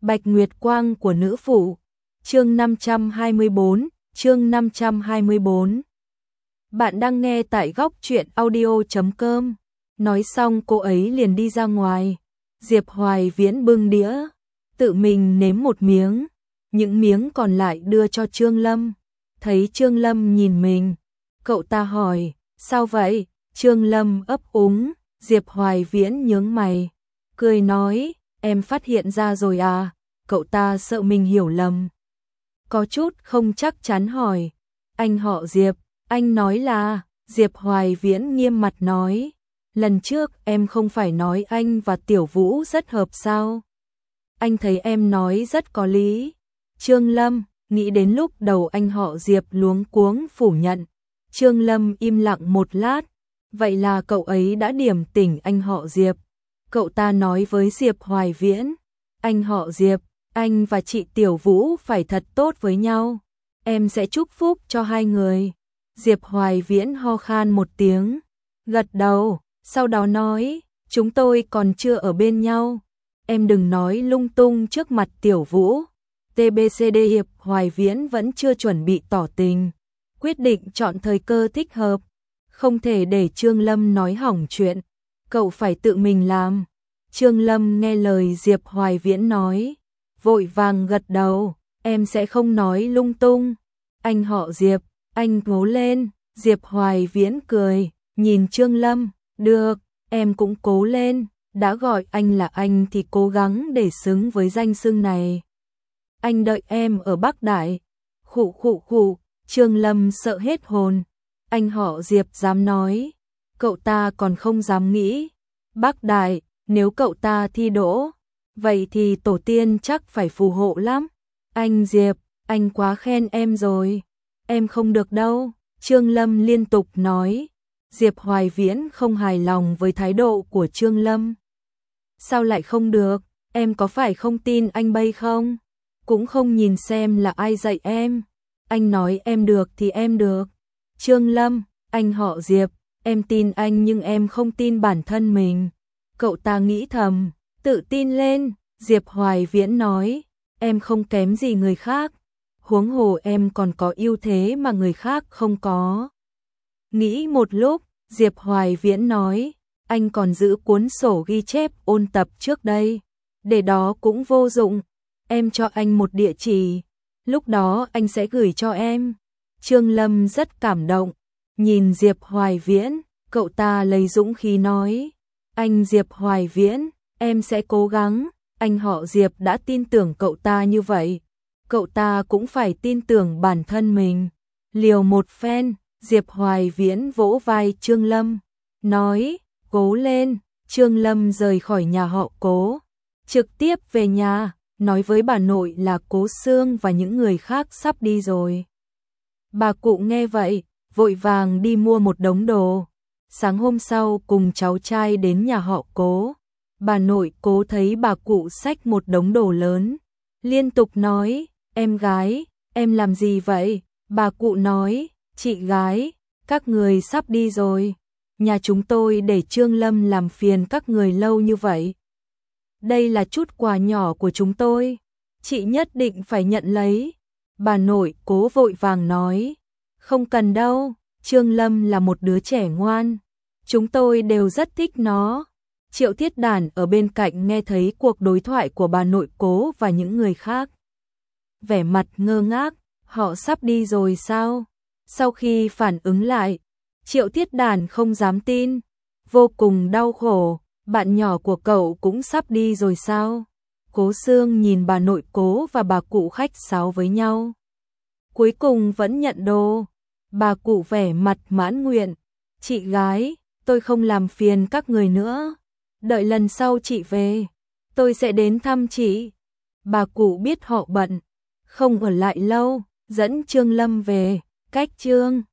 Bạch Nguyệt Quang của nữ phụ. Chương 524. Bạn đang nghe tại góc truyện audio.com. Nói xong cô ấy liền đi ra ngoài. Diệp Hoài Viễn bưng đĩa, tự mình nếm một miếng, những miếng còn lại đưa cho Trương Lâm. Thấy Trương Lâm nhìn mình, cậu ta hỏi, sao vậy? Trương Lâm ấp úng. Diệp Hoài Viễn nhướng mày, cười nói, em phát hiện ra rồi à? Cậu ta sợ mình hiểu lầm, có chút không chắc chắn hỏi, anh họ Diệp, anh nói là... Diệp Hoài Viễn nghiêm mặt nói, lần trước em không phải nói anh và Tiểu Vũ rất hợp sao? Anh thấy em nói rất có lý. Trương Lâm nghĩ đến lúc đầu anh họ Diệp luống cuống phủ nhận. Trương Lâm im lặng một lát, vậy là cậu ấy đã điểm tỉnh anh họ Diệp. Cậu ta nói với Diệp Hoài Viễn, anh họ Diệp, anh và chị Tiểu Vũ phải thật tốt với nhau, em sẽ chúc phúc cho hai người. Diệp Hoài Viễn ho khan một tiếng, gật đầu, sau đó nói, chúng tôi còn chưa ở bên nhau, em đừng nói lung tung trước mặt Tiểu Vũ. TBCD Diệp Hoài Viễn vẫn chưa chuẩn bị tỏ tình, quyết định chọn thời cơ thích hợp, không thể để Trương Lâm nói hỏng chuyện, cậu phải tự mình làm. Trương Lâm nghe lời Diệp Hoài Viễn nói, vội vàng gật đầu, em sẽ không nói lung tung. Anh họ Diệp, anh cố lên. Diệp Hoài Viễn cười, nhìn Trương Lâm, được, em cũng cố lên, đã gọi anh là anh thì cố gắng để xứng với danh xưng này. Anh đợi em ở Bắc Đại. Khụ khụ khụ, Trương Lâm sợ hết hồn, anh họ Diệp dám nói, cậu ta còn không dám nghĩ. Bắc Đại, nếu cậu ta thi đỗ, vậy thì tổ tiên chắc phải phù hộ lắm. Anh Diệp, anh quá khen em rồi, em không được đâu. Trương Lâm liên tục nói. Diệp Hoài Viễn không hài lòng với thái độ của Trương Lâm. Sao lại không được, em có phải không tin anh bay không? Cũng không nhìn xem là ai dạy em. Anh nói em được thì em được. Trương Lâm, anh họ Diệp, em tin anh nhưng em không tin bản thân mình. Cậu ta nghĩ thầm, tự tin lên. Diệp Hoài Viễn nói, em không kém gì người khác, huống hồ em còn có ưu thế mà người khác không có. Nghĩ một lúc, Diệp Hoài Viễn nói, anh còn giữ cuốn sổ ghi chép ôn tập trước đây, để đó cũng vô dụng, em cho anh một địa chỉ, lúc đó anh sẽ gửi cho em. Trương Lâm rất cảm động, nhìn Diệp Hoài Viễn, cậu ta lấy dũng khí nói, anh Diệp Hoài Viễn, em sẽ cố gắng. Anh họ Diệp đã tin tưởng cậu ta như vậy, cậu ta cũng phải tin tưởng bản thân mình. Liều một phen, Diệp Hoài Viễn vỗ vai Trương Lâm, nói, cố lên. Trương Lâm rời khỏi nhà họ Cố, trực tiếp về nhà, nói với bà nội là Cố Sương và những người khác sắp đi rồi. Bà cụ nghe vậy, vội vàng đi mua một đống đồ. Sáng hôm sau cùng cháu trai đến nhà họ Cố. Bà nội Cố thấy bà cụ xách một đống đồ lớn, liên tục nói, em gái, em làm gì vậy? Bà cụ nói, chị gái, các người sắp đi rồi, nhà chúng tôi để Trương Lâm làm phiền các người lâu như vậy. Đây là chút quà nhỏ của chúng tôi, chị nhất định phải nhận lấy. Bà nội Cố vội vàng nói, không cần đâu, Trương Lâm là một đứa trẻ ngoan, chúng tôi đều rất thích nó. Triệu Thiết Đản ở bên cạnh nghe thấy cuộc đối thoại của bà nội Cố và những người khác, vẻ mặt ngơ ngác, họ sắp đi rồi sao? Sau khi phản ứng lại, Triệu Thiết Đản không dám tin, vô cùng đau khổ, bạn nhỏ của cậu cũng sắp đi rồi sao? Cố Sương nhìn bà nội Cố và bà cụ khách sáo với nhau, cuối cùng vẫn nhận đồ. Bà cụ vẻ mặt mãn nguyện, chị gái, tôi không làm phiền các người nữa. Đợi lần sau chị về, tôi sẽ đến thăm chị. Bà cụ biết họ bận, không ở lại lâu, dẫn Trương Lâm về. Cách chương